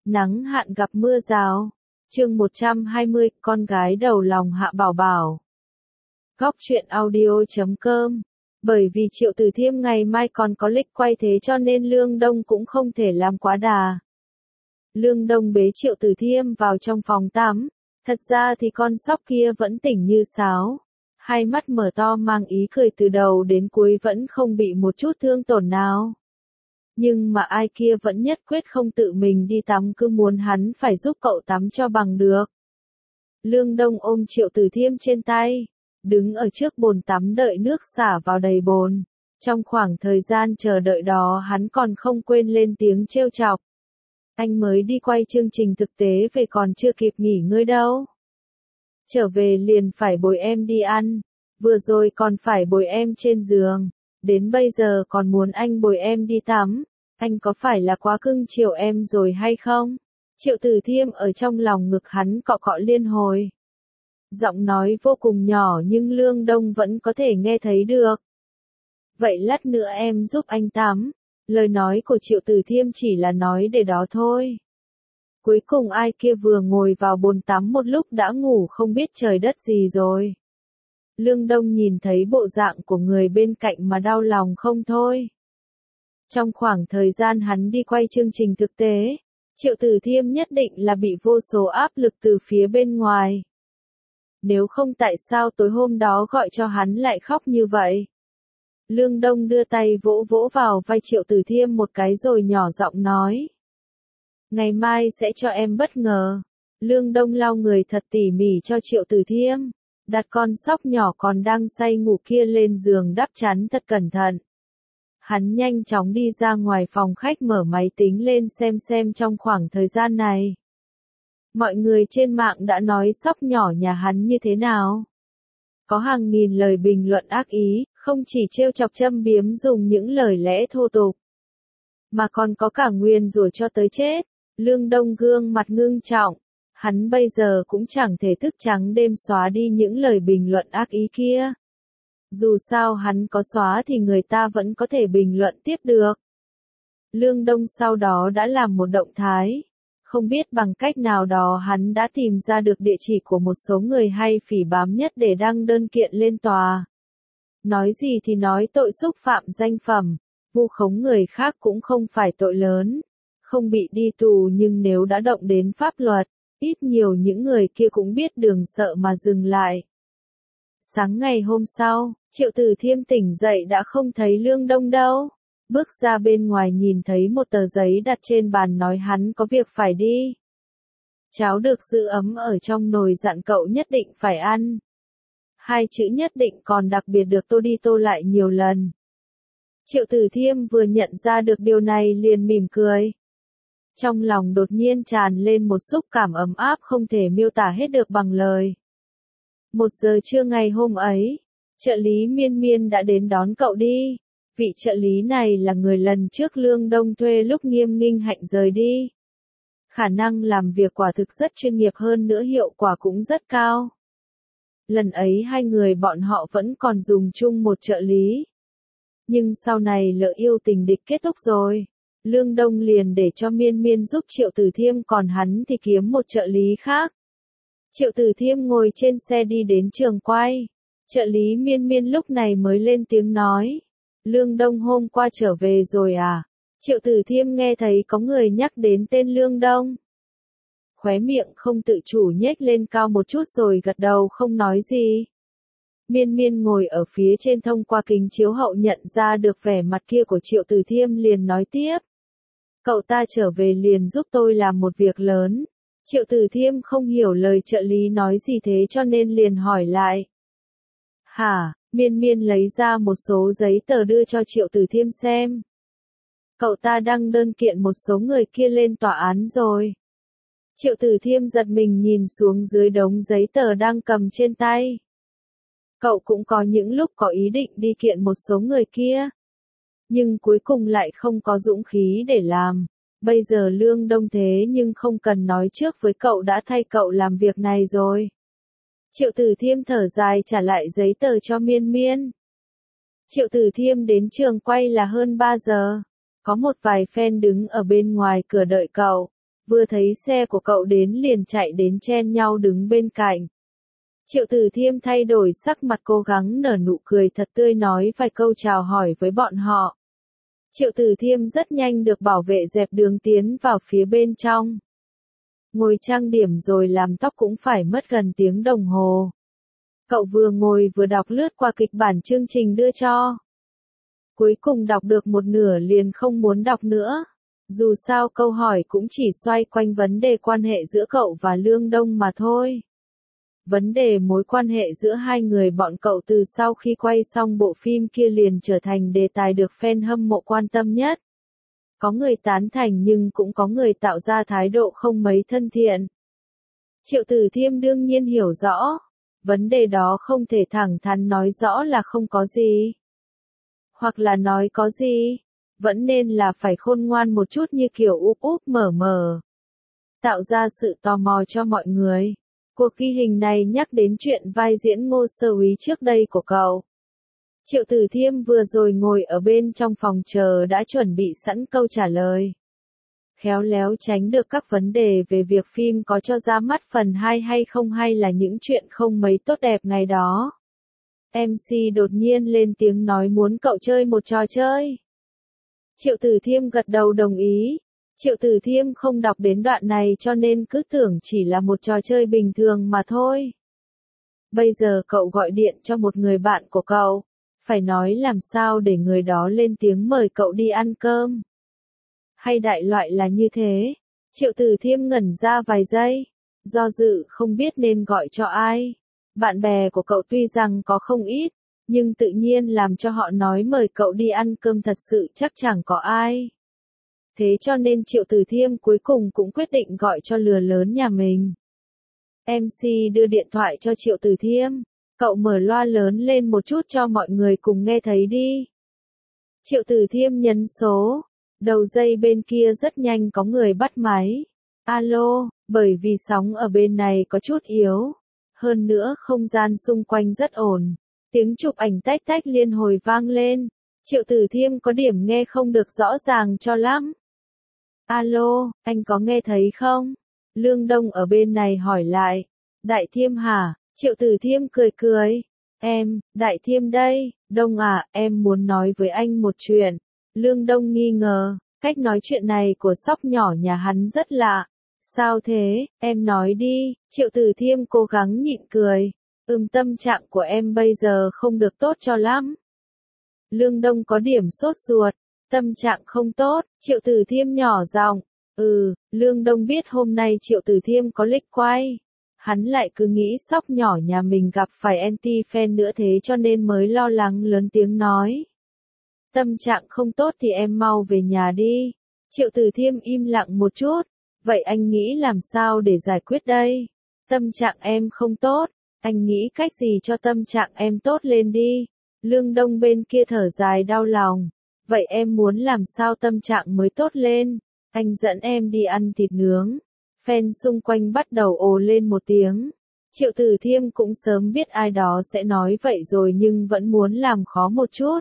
Nắng hạn gặp mưa rào. Chương 120, con gái đầu lòng Hạ Bảo Bảo. Góc truyện audio.com. Bởi vì Triệu Tử Thiêm ngày mai còn có lịch quay thế cho nên Lương Đông cũng không thể làm quá đà. Lương Đông bế Triệu Tử Thiêm vào trong phòng tắm. Thật ra thì con sóc kia vẫn tỉnh như sáo. Hai mắt mở to mang ý cười từ đầu đến cuối vẫn không bị một chút thương tổn nào. Nhưng mà ai kia vẫn nhất quyết không tự mình đi tắm, cứ muốn hắn phải giúp cậu tắm cho bằng được. Lương Đông ôm Triệu Tử Thiêm trên tay, đứng ở trước bồn tắm đợi nước xả vào đầy bồn. Trong khoảng thời gian chờ đợi đó hắn còn không quên lên tiếng trêu chọc. Anh mới đi quay chương trình thực tế về còn chưa kịp nghỉ ngơi đâu. Trở về liền phải bồi em đi ăn, vừa rồi còn phải bồi em trên giường. Đến bây giờ còn muốn anh bồi em đi tắm, anh có phải là quá cưng chiều em rồi hay không? Triệu Tử Thiêm ở trong lòng ngực hắn cọ cọ liên hồi. Giọng nói vô cùng nhỏ nhưng Lương Đông vẫn có thể nghe thấy được. Vậy lát nữa em giúp anh tắm. Lời nói của Triệu Tử Thiêm chỉ là nói để đó thôi. Cuối cùng ai kia vừa ngồi vào bồn tắm một lúc đã ngủ không biết trời đất gì rồi. Lương Đông nhìn thấy bộ dạng của người bên cạnh mà đau lòng không thôi. Trong khoảng thời gian hắn đi quay chương trình thực tế, Triệu Tử Thiêm nhất định là bị vô số áp lực từ phía bên ngoài. Nếu không tại sao tối hôm đó gọi cho hắn lại khóc như vậy? Lương Đông đưa tay vỗ vỗ vào vai Triệu Tử Thiêm một cái rồi nhỏ giọng nói. Ngày mai sẽ cho em bất ngờ. Lương Đông lau người thật tỉ mỉ cho Triệu Tử Thiêm. Đặt con sóc nhỏ còn đang say ngủ kia lên giường đắp chắn thật cẩn thận. Hắn nhanh chóng đi ra ngoài phòng khách mở máy tính lên xem trong khoảng thời gian này. Mọi người trên mạng đã nói sóc nhỏ nhà hắn như thế nào. Có hàng nghìn lời bình luận ác ý, không chỉ trêu chọc châm biếm dùng những lời lẽ thô tục, mà còn có cả nguyền rủa cho tới chết. Lương Đông gương mặt ngưng trọng. Hắn bây giờ cũng chẳng thể thức trắng đêm xóa đi những lời bình luận ác ý kia. Dù sao hắn có xóa thì người ta vẫn có thể bình luận tiếp được. Lương Đông sau đó đã làm một động thái. Không biết bằng cách nào đó hắn đã tìm ra được địa chỉ của một số người hay phỉ báng nhất để đăng đơn kiện lên tòa. Nói gì thì nói tội xúc phạm danh phẩm, vu khống người khác cũng không phải tội lớn. Không bị đi tù nhưng nếu đã động đến pháp luật, ít nhiều những người kia cũng biết đường sợ mà dừng lại. Sáng ngày hôm sau, Triệu Tử Thiêm tỉnh dậy đã không thấy Lương Đông đâu. Bước ra bên ngoài nhìn thấy một tờ giấy đặt trên bàn nói hắn có việc phải đi. Cháo được giữ ấm ở trong nồi dặn cậu nhất định phải ăn. Hai chữ nhất định còn đặc biệt được tô đi tô lại nhiều lần. Triệu Tử Thiêm vừa nhận ra được điều này liền mỉm cười. Trong lòng đột nhiên tràn lên một xúc cảm ấm áp không thể miêu tả hết được bằng lời. 1 giờ trưa ngày hôm ấy, trợ lý Miên Miên đã đến đón cậu đi. Vị trợ lý này là người lần trước Lương Đông thuê lúc Nghiêm Nghinh Hạnh rời đi. Khả năng làm việc quả thực rất chuyên nghiệp hơn nữa hiệu quả cũng rất cao. Lần ấy hai người bọn họ vẫn còn dùng chung một trợ lý. Nhưng sau này lỡ yêu tình địch kết thúc rồi. Lương Đông liền để cho Miên Miên giúp Triệu Tử Thiêm còn hắn thì kiếm một trợ lý khác. Triệu Tử Thiêm ngồi trên xe đi đến trường quay. Trợ lý Miên Miên lúc này mới lên tiếng nói. Lương Đông hôm qua trở về rồi à? Triệu Tử Thiêm nghe thấy có người nhắc đến tên Lương Đông. Khóe miệng không tự chủ nhếch lên cao một chút rồi gật đầu không nói gì. Miên Miên ngồi ở phía trên thông qua kính chiếu hậu nhận ra được vẻ mặt kia của Triệu Tử Thiêm liền nói tiếp. Cậu ta trở về liền giúp tôi làm một việc lớn. Triệu Tử Thiêm không hiểu lời trợ lý nói gì thế cho nên liền hỏi lại. Hả? Miên Miên lấy ra một số giấy tờ đưa cho Triệu Tử Thiêm xem. Cậu ta đăng đơn kiện một số người kia lên tòa án rồi. Triệu Tử Thiêm giật mình nhìn xuống dưới đống giấy tờ đang cầm trên tay. Cậu cũng có những lúc có ý định đi kiện một số người kia. Nhưng cuối cùng lại không có dũng khí để làm. Bây giờ Lương Đông thế nhưng không cần nói trước với cậu đã thay cậu làm việc này rồi. Triệu Tử Thiêm thở dài trả lại giấy tờ cho Miên Miên. Triệu Tử Thiêm đến trường quay là hơn 3 giờ. Có một vài fan đứng ở bên ngoài cửa đợi cậu. vừa thấy xe của cậu đến liền chạy đến chen nhau đứng bên cạnh. Triệu Tử Thiêm thay đổi sắc mặt cố gắng nở nụ cười thật tươi nói vài câu chào hỏi với bọn họ. Triệu Tử Thiêm rất nhanh được bảo vệ dẹp đường tiến vào phía bên trong. Ngồi trang điểm rồi làm tóc cũng phải mất gần tiếng đồng hồ. Cậu vừa ngồi vừa đọc lướt qua kịch bản chương trình đưa cho. Cuối cùng đọc được một nửa liền không muốn đọc nữa. Dù sao câu hỏi cũng chỉ xoay quanh vấn đề quan hệ giữa cậu và Lương Đông mà thôi. Vấn đề mối quan hệ giữa hai người bọn cậu từ sau khi quay xong bộ phim kia liền trở thành đề tài được fan hâm mộ quan tâm nhất. Có người tán thành nhưng cũng có người tạo ra thái độ không mấy thân thiện. Triệu Tử Thiêm đương nhiên hiểu rõ, vấn đề đó không thể thẳng thắn nói rõ là không có gì. Hoặc là nói có gì, vẫn nên là phải khôn ngoan một chút như kiểu úp úp mở mở. Tạo ra sự tò mò cho mọi người. Cuộc ghi hình này nhắc đến chuyện vai diễn Ngô Sơ Úy trước đây của cậu. Triệu Tử Thiêm vừa rồi ngồi ở bên trong phòng chờ đã chuẩn bị sẵn câu trả lời. Khéo léo tránh được các vấn đề về việc phim có cho ra mắt phần 2 hay không hay là những chuyện không mấy tốt đẹp ngày đó. MC đột nhiên lên tiếng nói muốn cậu chơi một trò chơi. Triệu Tử Thiêm gật đầu đồng ý. Triệu Tử Thiêm không đọc đến đoạn này cho nên cứ tưởng chỉ là một trò chơi bình thường mà thôi. Bây giờ cậu gọi điện cho một người bạn của cậu, phải nói làm sao để người đó lên tiếng mời cậu đi ăn cơm. Hay đại loại là như thế. Triệu Tử Thiêm ngẩn ra vài giây, do dự không biết nên gọi cho ai. Bạn bè của cậu tuy rằng có không ít, nhưng tự nhiên làm cho họ nói mời cậu đi ăn cơm thật sự chắc chẳng có ai. Thế cho nên Triệu Tử Thiêm cuối cùng cũng quyết định gọi cho lừa lớn nhà mình. MC đưa điện thoại cho Triệu Tử Thiêm, cậu mở loa lớn lên một chút cho mọi người cùng nghe thấy đi. Triệu Tử Thiêm nhấn số, đầu dây bên kia rất nhanh có người bắt máy. Alo, bởi vì sóng ở bên này có chút yếu. Hơn nữa không gian xung quanh rất ổn. Tiếng chụp ảnh tách tách liên hồi vang lên. Triệu Tử Thiêm có điểm nghe không được rõ ràng cho lắm. Alo, anh có nghe thấy không? Lương Đông ở bên này hỏi lại. Đại Thiêm hả? Triệu Tử Thiêm cười cười. Đại Thiêm đây. Đông à, em muốn nói với anh một chuyện. Lương Đông nghi ngờ, cách nói chuyện này của sóc nhỏ nhà hắn rất lạ. Sao thế, em nói đi. Triệu Tử Thiêm cố gắng nhịn cười. Tâm trạng của em bây giờ không được tốt cho lắm. Lương Đông có điểm sốt ruột. Tâm trạng không tốt, Triệu Tử Thiêm nhỏ giọng. Lương Đông biết hôm nay Triệu Tử Thiêm có lịch quay. Hắn lại cứ nghĩ sóc nhỏ nhà mình gặp phải anti-fan nữa thế cho nên mới lo lắng lớn tiếng nói. Tâm trạng không tốt thì em mau về nhà đi. Triệu Tử Thiêm im lặng một chút. Vậy anh nghĩ làm sao để giải quyết đây? Tâm trạng em không tốt. Anh nghĩ cách gì cho tâm trạng em tốt lên đi. Lương Đông bên kia thở dài đau lòng. Vậy em muốn làm sao tâm trạng mới tốt lên? Anh dẫn em đi ăn thịt nướng. Fan xung quanh bắt đầu ồ lên một tiếng. Triệu Tử Thiêm cũng sớm biết ai đó sẽ nói vậy rồi nhưng vẫn muốn làm khó một chút.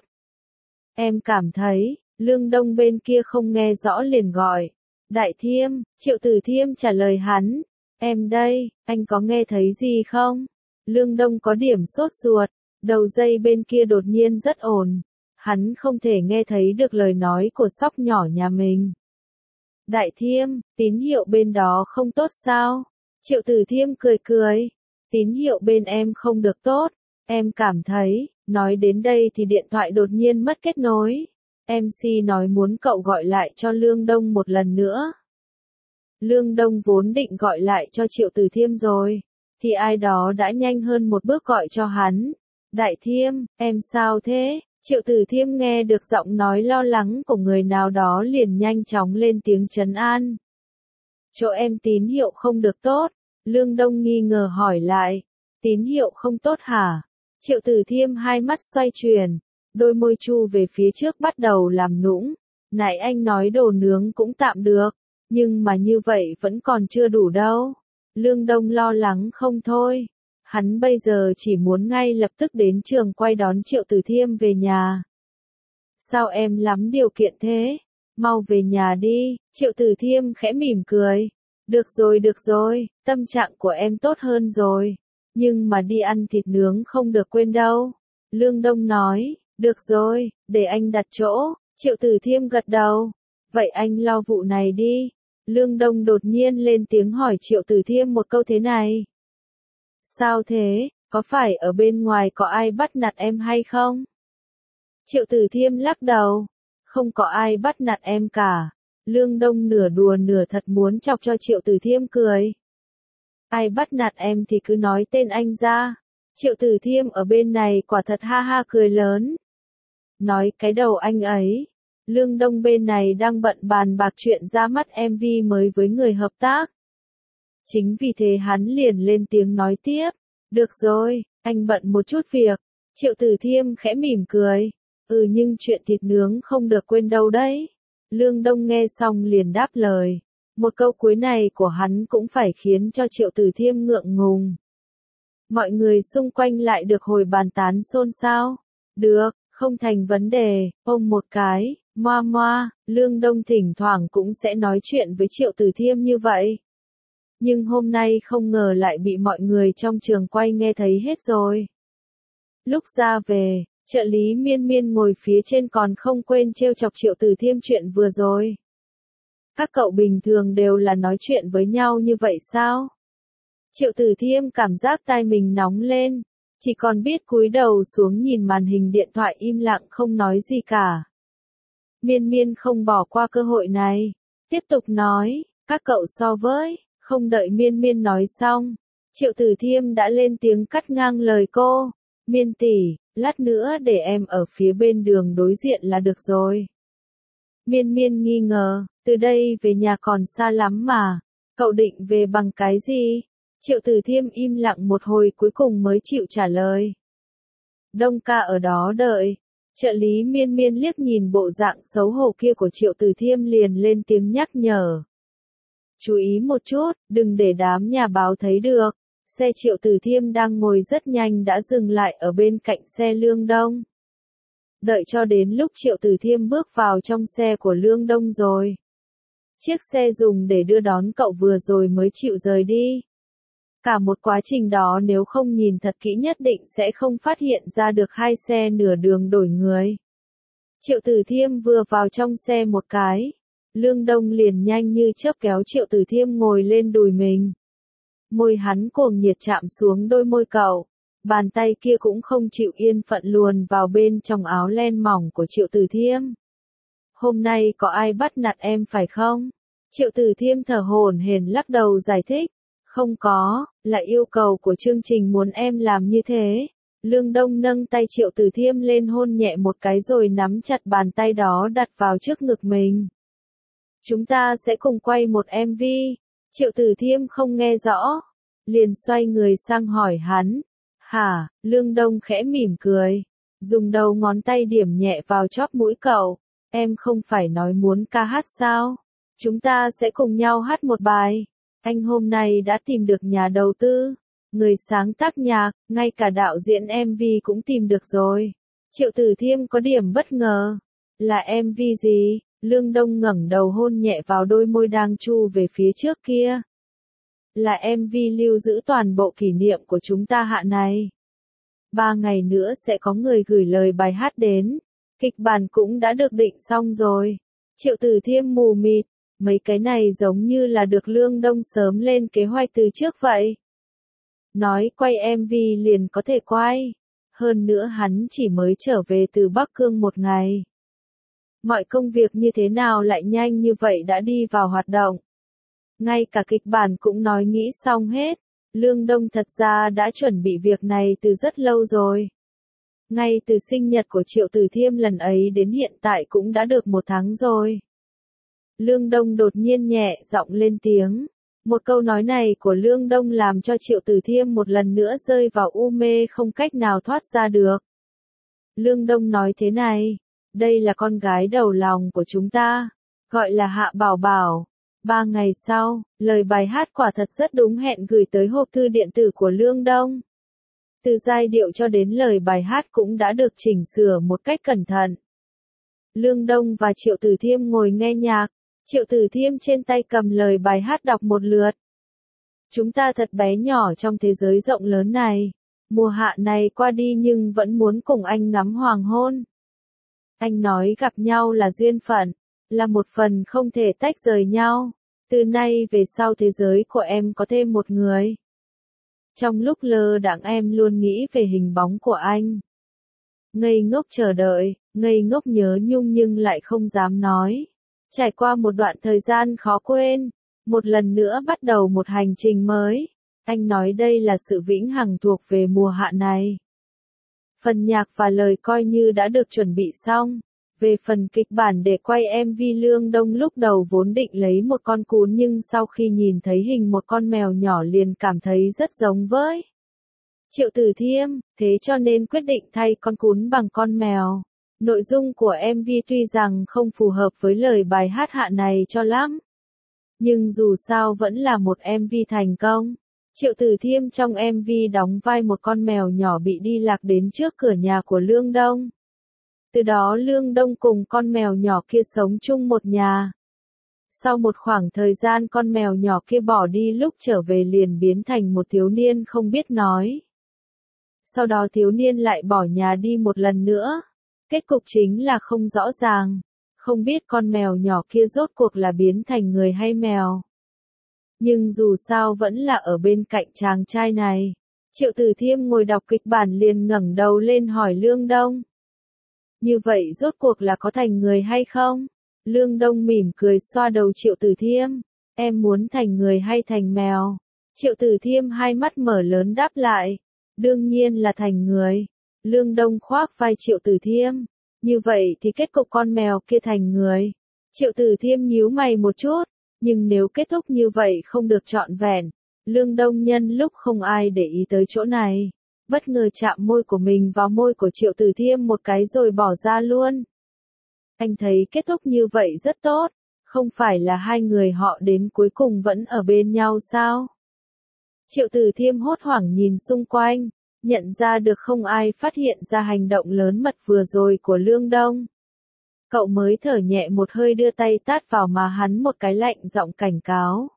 Em cảm thấy, Lương Đông bên kia không nghe rõ liền gọi. Đại Thiêm, Triệu Tử Thiêm trả lời hắn. Em đây, anh có nghe thấy gì không? Lương Đông có điểm sốt ruột, đầu dây bên kia đột nhiên rất ồn. Hắn không thể nghe thấy được lời nói của sóc nhỏ nhà mình. Đại Thiêm, tín hiệu bên đó không tốt sao? Triệu Tử Thiêm cười cười. Tín hiệu bên em không được tốt. Em cảm thấy, nói đến đây thì điện thoại đột nhiên mất kết nối. MC nói muốn cậu gọi lại cho Lương Đông một lần nữa. Lương Đông vốn định gọi lại cho Triệu Tử Thiêm rồi. Thì ai đó đã nhanh hơn một bước gọi cho hắn. Đại Thiêm, em sao thế? Triệu Tử Thiêm nghe được giọng nói lo lắng của người nào đó liền nhanh chóng lên tiếng trấn an. Chỗ em tín hiệu không được tốt. Lương Đông nghi ngờ hỏi lại. Tín hiệu không tốt hả? Triệu Tử Thiêm hai mắt xoay chuyển. Đôi môi chu về phía trước bắt đầu làm nũng. Nãy anh nói đồ nướng cũng tạm được. Nhưng mà như vậy vẫn còn chưa đủ đâu. Lương Đông lo lắng không thôi. Hắn bây giờ chỉ muốn ngay lập tức đến trường quay đón Triệu Tử Thiêm về nhà. Sao em lắm điều kiện thế? Mau về nhà đi. Triệu Tử Thiêm khẽ mỉm cười. được rồi, tâm trạng của em tốt hơn rồi. Nhưng mà đi ăn thịt nướng không được quên đâu. Lương Đông nói, được rồi, để anh đặt chỗ. Triệu Tử Thiêm gật đầu. Vậy anh lo vụ này đi. Lương Đông đột nhiên lên tiếng hỏi Triệu Tử Thiêm một câu thế này. Sao thế, có phải ở bên ngoài có ai bắt nạt em hay không? Triệu Tử Thiêm lắc đầu. Không có ai bắt nạt em cả. Lương Đông nửa đùa nửa thật muốn chọc cho Triệu Tử Thiêm cười. Ai bắt nạt em thì cứ nói tên anh ra. Triệu Tử Thiêm ở bên này quả thật ha ha cười lớn. Nói cái đầu anh ấy. Lương Đông bên này đang bận bàn bạc chuyện ra mắt MV mới với người hợp tác. Chính vì thế hắn liền lên tiếng nói tiếp. Được rồi, anh bận một chút việc. Triệu Tử Thiêm khẽ mỉm cười. Nhưng chuyện thịt nướng không được quên đâu đấy. Lương Đông nghe xong liền đáp lời. Một câu cuối này của hắn cũng phải khiến cho Triệu Tử Thiêm ngượng ngùng. Mọi người xung quanh lại được hồi bàn tán xôn xao. Được, không thành vấn đề, ôm một cái, moa moa, Lương Đông thỉnh thoảng cũng sẽ nói chuyện với Triệu Tử Thiêm như vậy. Nhưng hôm nay không ngờ lại bị mọi người trong trường quay nghe thấy hết rồi. Lúc ra về, trợ lý Miên Miên ngồi phía trên còn không quên trêu chọc Triệu Tử Thiêm chuyện vừa rồi. Các cậu bình thường đều là nói chuyện với nhau như vậy sao? Triệu Tử Thiêm cảm giác tai mình nóng lên, chỉ còn biết cúi đầu xuống nhìn màn hình điện thoại im lặng không nói gì cả. Miên Miên không bỏ qua cơ hội này, tiếp tục nói, các cậu so với, không đợi Miên Miên nói xong, Triệu Tử Thiêm đã lên tiếng cắt ngang lời cô. Miên tỷ, lát nữa để em ở phía bên đường đối diện là được rồi. Miên Miên nghi ngờ, từ đây về nhà còn xa lắm mà, cậu định về bằng cái gì? Triệu Tử Thiêm im lặng một hồi cuối cùng mới chịu trả lời. Đông ca ở đó đợi. Trợ lý Miên Miên liếc nhìn bộ dạng xấu hổ kia của Triệu Tử Thiêm liền lên tiếng nhắc nhở. Chú ý một chút, đừng để đám nhà báo thấy được. Xe Triệu Tử Thiêm đang ngồi rất nhanh đã dừng lại ở bên cạnh xe Lương Đông. Đợi cho đến lúc Triệu Tử Thiêm bước vào trong xe của Lương Đông rồi. Chiếc xe dùng để đưa đón cậu vừa rồi mới chịu rời đi. Cả một quá trình đó nếu không nhìn thật kỹ nhất định sẽ không phát hiện ra được hai xe nửa đường đổi người. Triệu Tử Thiêm vừa vào trong xe một cái. Lương Đông liền nhanh như chớp kéo Triệu Tử Thiêm ngồi lên đùi mình. Môi hắn cuồng nhiệt chạm xuống đôi môi cậu. Bàn tay kia cũng không chịu yên phận luồn vào bên trong áo len mỏng của Triệu Tử Thiêm. Hôm nay có ai bắt nạt em phải không? Triệu Tử Thiêm thở hổn hển lắc đầu giải thích. Không có, là yêu cầu của chương trình muốn em làm như thế. Lương Đông nâng tay Triệu Tử Thiêm lên hôn nhẹ một cái rồi nắm chặt bàn tay đó đặt vào trước ngực mình. Chúng ta sẽ cùng quay một MV. Triệu Tử Thiêm không nghe rõ. Liền xoay người sang hỏi hắn. Hả, Lương Đông khẽ mỉm cười. Dùng đầu ngón tay điểm nhẹ vào chóp mũi cậu. Em không phải nói muốn ca hát sao? Chúng ta sẽ cùng nhau hát một bài. Anh hôm nay đã tìm được nhà đầu tư, người sáng tác nhạc, ngay cả đạo diễn MV cũng tìm được rồi. Triệu Tử Thiêm có điểm bất ngờ. Là MV gì? Lương Đông ngẩng đầu hôn nhẹ vào đôi môi đang chu về phía trước kia. Là MV lưu giữ toàn bộ kỷ niệm của chúng ta hạ này. 3 ngày nữa sẽ có người gửi lời bài hát đến. Kịch bản cũng đã được định xong rồi. Triệu Tử Thiêm mù mịt. Mấy cái này giống như là được Lương Đông sớm lên kế hoạch từ trước vậy. Nói quay MV liền có thể quay. Hơn nữa hắn chỉ mới trở về từ Bắc Cương một ngày. Mọi công việc như thế nào lại nhanh như vậy đã đi vào hoạt động. Ngay cả kịch bản cũng nói nghĩ xong hết. Lương Đông thật ra đã chuẩn bị việc này từ rất lâu rồi. Ngay từ sinh nhật của Triệu Tử Thiêm lần ấy đến hiện tại cũng đã được 1 tháng rồi. Lương Đông đột nhiên nhẹ giọng lên tiếng. Một câu nói này của Lương Đông làm cho Triệu Tử Thiêm một lần nữa rơi vào u mê không cách nào thoát ra được. Lương Đông nói thế này, đây là con gái đầu lòng của chúng ta, gọi là Hạ Bảo Bảo. 3 ngày sau, lời bài hát quả thật rất đúng hẹn gửi tới hộp thư điện tử của Lương Đông. Từ giai điệu cho đến lời bài hát cũng đã được chỉnh sửa một cách cẩn thận. Lương Đông và Triệu Tử Thiêm ngồi nghe nhạc. Triệu Tử Thiêm trên tay cầm lời bài hát đọc một lượt. Chúng ta thật bé nhỏ trong thế giới rộng lớn này. Mùa hạ này qua đi nhưng vẫn muốn cùng anh ngắm hoàng hôn. Anh nói gặp nhau là duyên phận, là một phần không thể tách rời nhau. Từ nay về sau thế giới của em có thêm một người. Trong lúc lơ đãng em luôn nghĩ về hình bóng của anh. Ngây ngốc chờ đợi, ngây ngốc nhớ nhung nhưng lại không dám nói. Trải qua một đoạn thời gian khó quên, một lần nữa bắt đầu một hành trình mới. Anh nói đây là sự vĩnh hằng thuộc về mùa hạ này. Phần nhạc và lời coi như đã được chuẩn bị xong. Về phần kịch bản để quay MV, Lương Đông lúc đầu vốn định lấy một con cún nhưng sau khi nhìn thấy hình một con mèo nhỏ liền cảm thấy rất giống với Triệu Tử Thiêm, thế cho nên quyết định thay con cún bằng con mèo. Nội dung của MV tuy rằng không phù hợp với lời bài hát hạ này cho lắm, nhưng dù sao vẫn là một MV thành công. Triệu Tử Thiêm trong MV đóng vai một con mèo nhỏ bị đi lạc đến trước cửa nhà của Lương Đông. Từ đó Lương Đông cùng con mèo nhỏ kia sống chung một nhà. Sau một khoảng thời gian con mèo nhỏ kia bỏ đi, lúc trở về liền biến thành một thiếu niên không biết nói. Sau đó thiếu niên lại bỏ nhà đi một lần nữa. Kết cục chính là không rõ ràng, không biết con mèo nhỏ kia rốt cuộc là biến thành người hay mèo. Nhưng dù sao vẫn là ở bên cạnh chàng trai này. Triệu Tử Thiêm ngồi đọc kịch bản liền ngẩng đầu lên hỏi Lương Đông. Như vậy rốt cuộc là có thành người hay không? Lương Đông mỉm cười xoa đầu Triệu Tử Thiêm. Em muốn thành người hay thành mèo? Triệu Tử Thiêm hai mắt mở lớn đáp lại. Đương nhiên là thành người. Lương Đông khoác vai Triệu Tử Thiêm. Như vậy thì kết cục con mèo kia thành người. Triệu Tử Thiêm nhíu mày một chút. Nhưng nếu kết thúc như vậy không được trọn vẹn. Lương Đông nhân lúc không ai để ý tới chỗ này, bất ngờ chạm môi của mình vào môi của Triệu Tử Thiêm một cái rồi bỏ ra luôn. Anh thấy kết thúc như vậy rất tốt. Không phải là hai người họ đến cuối cùng vẫn ở bên nhau sao? Triệu Tử Thiêm hốt hoảng nhìn xung quanh, nhận ra được không ai phát hiện ra hành động lớn mật vừa rồi của Lương Đông. Cậu mới thở nhẹ một hơi đưa tay tát vào má hắn một cái, lạnh giọng cảnh cáo.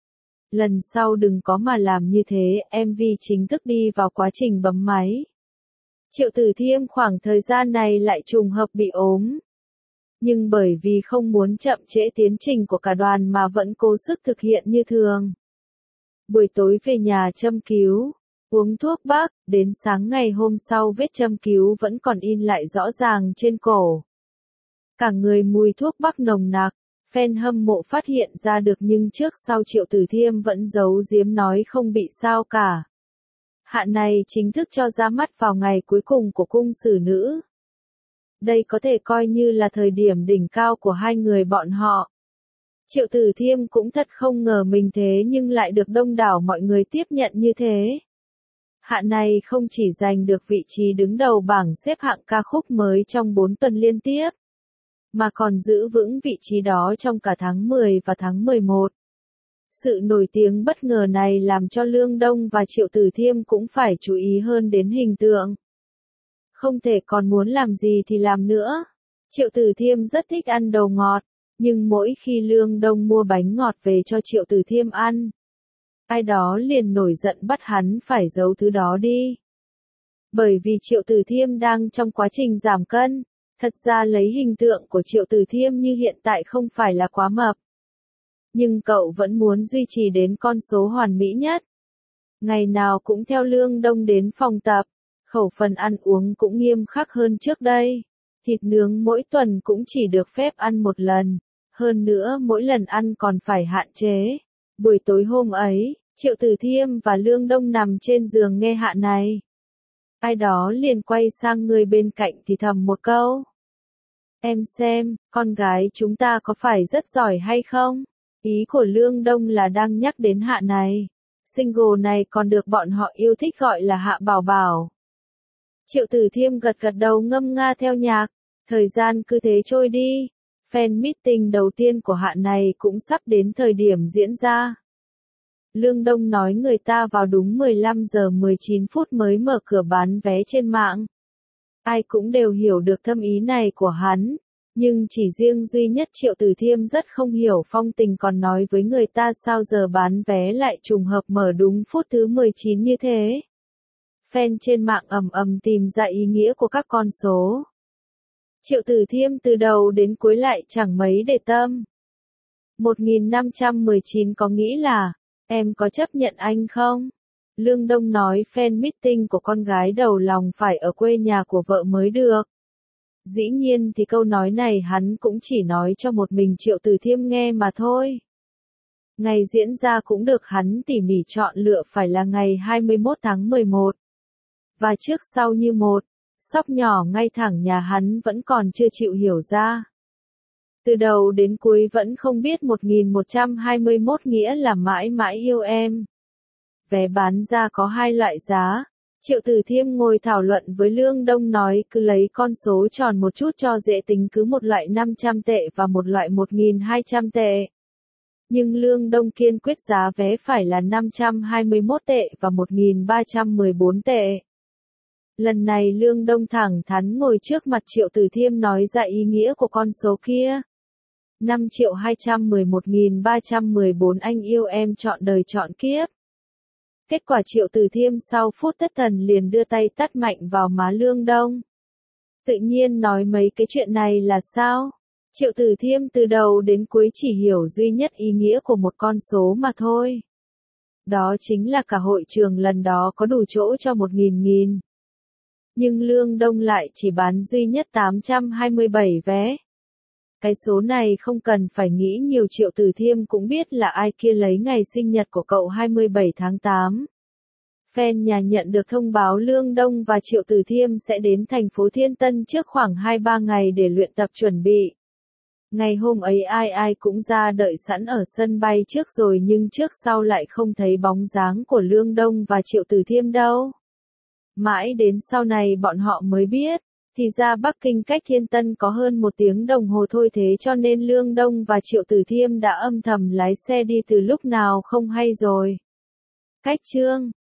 Lần sau đừng có mà làm như thế. MV chính thức đi vào quá trình bấm máy. Triệu Tử Thiêm khoảng thời gian này lại trùng hợp bị ốm. Nhưng bởi vì không muốn chậm trễ tiến trình của cả đoàn mà vẫn cố sức thực hiện như thường. Buổi tối về nhà châm cứu, uống thuốc bắc, đến sáng ngày hôm sau vết châm cứu vẫn còn in lại rõ ràng trên cổ. Cả người mùi thuốc bắc nồng nặc, fan hâm mộ phát hiện ra được nhưng trước sau Triệu Tử Thiêm vẫn giấu giếm nói không bị sao cả. Hạ này chính thức cho ra mắt vào ngày cuối cùng của cung xử nữ. Đây có thể coi như là thời điểm đỉnh cao của hai người bọn họ. Triệu Tử Thiêm cũng thật không ngờ mình thế nhưng lại được đông đảo mọi người tiếp nhận như thế. Hạ này không chỉ giành được vị trí đứng đầu bảng xếp hạng ca khúc mới trong 4 tuần liên tiếp, mà còn giữ vững vị trí đó trong cả tháng 10 và tháng 11. Sự nổi tiếng bất ngờ này làm cho Lương Đông và Triệu Tử Thiêm cũng phải chú ý hơn đến hình tượng. Không thể còn muốn làm gì thì làm nữa. Triệu Tử Thiêm rất thích ăn đồ ngọt, nhưng mỗi khi Lương Đông mua bánh ngọt về cho Triệu Tử Thiêm ăn, ai đó liền nổi giận bắt hắn phải giấu thứ đó đi. Bởi vì Triệu Tử Thiêm đang trong quá trình giảm cân. Thật ra lấy hình tượng của Triệu Tử Thiêm như hiện tại không phải là quá mập. Nhưng cậu vẫn muốn duy trì đến con số hoàn mỹ nhất. Ngày nào cũng theo Lương Đông đến phòng tập, khẩu phần ăn uống cũng nghiêm khắc hơn trước đây. Thịt nướng mỗi tuần cũng chỉ được phép ăn một lần, hơn nữa mỗi lần ăn còn phải hạn chế. Buổi tối hôm ấy, Triệu Tử Thiêm và Lương Đông nằm trên giường nghe Hạ này. Ai đó liền quay sang người bên cạnh thì thầm một câu. Em xem, con gái chúng ta có phải rất giỏi hay không? Ý của Lương Đông là đang nhắc đến Hạ này. Single này còn được bọn họ yêu thích gọi là Hạ Bảo Bảo. Triệu Tử Thiêm gật gật đầu ngâm nga theo nhạc. Thời gian cứ thế trôi đi. Fan meeting đầu tiên của Hạ này cũng sắp đến thời điểm diễn ra. Lương Đông nói người ta vào đúng 15 giờ 19 phút mới mở cửa bán vé trên mạng. Ai cũng đều hiểu được thâm ý này của hắn. Nhưng chỉ riêng duy nhất Triệu Tử Thiêm rất không hiểu phong tình, còn nói với người ta sao giờ bán vé lại trùng hợp mở đúng phút thứ 19 như thế. Fan trên mạng ầm ầm tìm ra ý nghĩa của các con số. Triệu Tử Thiêm từ đầu đến cuối lại chẳng mấy để tâm. 1519 có nghĩ là, em có chấp nhận anh không? Lương Đông nói fan meeting của con gái đầu lòng phải ở quê nhà của vợ mới được. Dĩ nhiên thì câu nói này hắn cũng chỉ nói cho một mình Triệu Tử Thiêm nghe mà thôi. Ngày diễn ra cũng được hắn tỉ mỉ chọn lựa phải là ngày 21 tháng 11. Và trước sau như một, sóc nhỏ ngay thẳng nhà hắn vẫn còn chưa chịu hiểu ra. Từ đầu đến cuối vẫn không biết 1121 nghĩa là mãi mãi yêu em. Vé bán ra có hai loại giá. Triệu Tử Thiêm ngồi thảo luận với Lương Đông nói cứ lấy con số tròn một chút cho dễ tính, cứ một loại 500 tệ và một loại 1200 tệ. Nhưng Lương Đông kiên quyết giá vé phải là 521 tệ và 1314 tệ. Lần này Lương Đông thẳng thắn ngồi trước mặt Triệu Tử Thiêm nói ra ý nghĩa của con số kia. 5.211.314 anh yêu em trọn đời trọn kiếp. Kết quả Triệu Tử Thiêm sau phút thất thần liền đưa tay tát mạnh vào má Lương Đông. Tự nhiên nói mấy cái chuyện này là sao? Triệu Tử Thiêm từ đầu đến cuối chỉ hiểu duy nhất ý nghĩa của một con số mà thôi. Đó chính là cả hội trường lần đó có đủ chỗ cho 1.000. Nhưng Lương Đông lại chỉ bán duy nhất 827 vé. Cái số này không cần phải nghĩ nhiều, Triệu Tử Thiêm cũng biết là ai kia lấy ngày sinh nhật của cậu 27 tháng 8. Fan nhà nhận được thông báo Lương Đông và Triệu Tử Thiêm sẽ đến thành phố Thiên Tân trước khoảng 2-3 ngày để luyện tập chuẩn bị. Ngày hôm ấy ai cũng ra đợi sẵn ở sân bay trước rồi, nhưng trước sau lại không thấy bóng dáng của Lương Đông và Triệu Tử Thiêm đâu. Mãi đến sau này bọn họ mới biết, thì ra Bắc Kinh cách Thiên Tân có hơn 1 tiếng đồng hồ thôi, thế cho nên Lương Đông và Triệu Tử Thiêm đã âm thầm lái xe đi từ lúc nào không hay rồi. Cách chương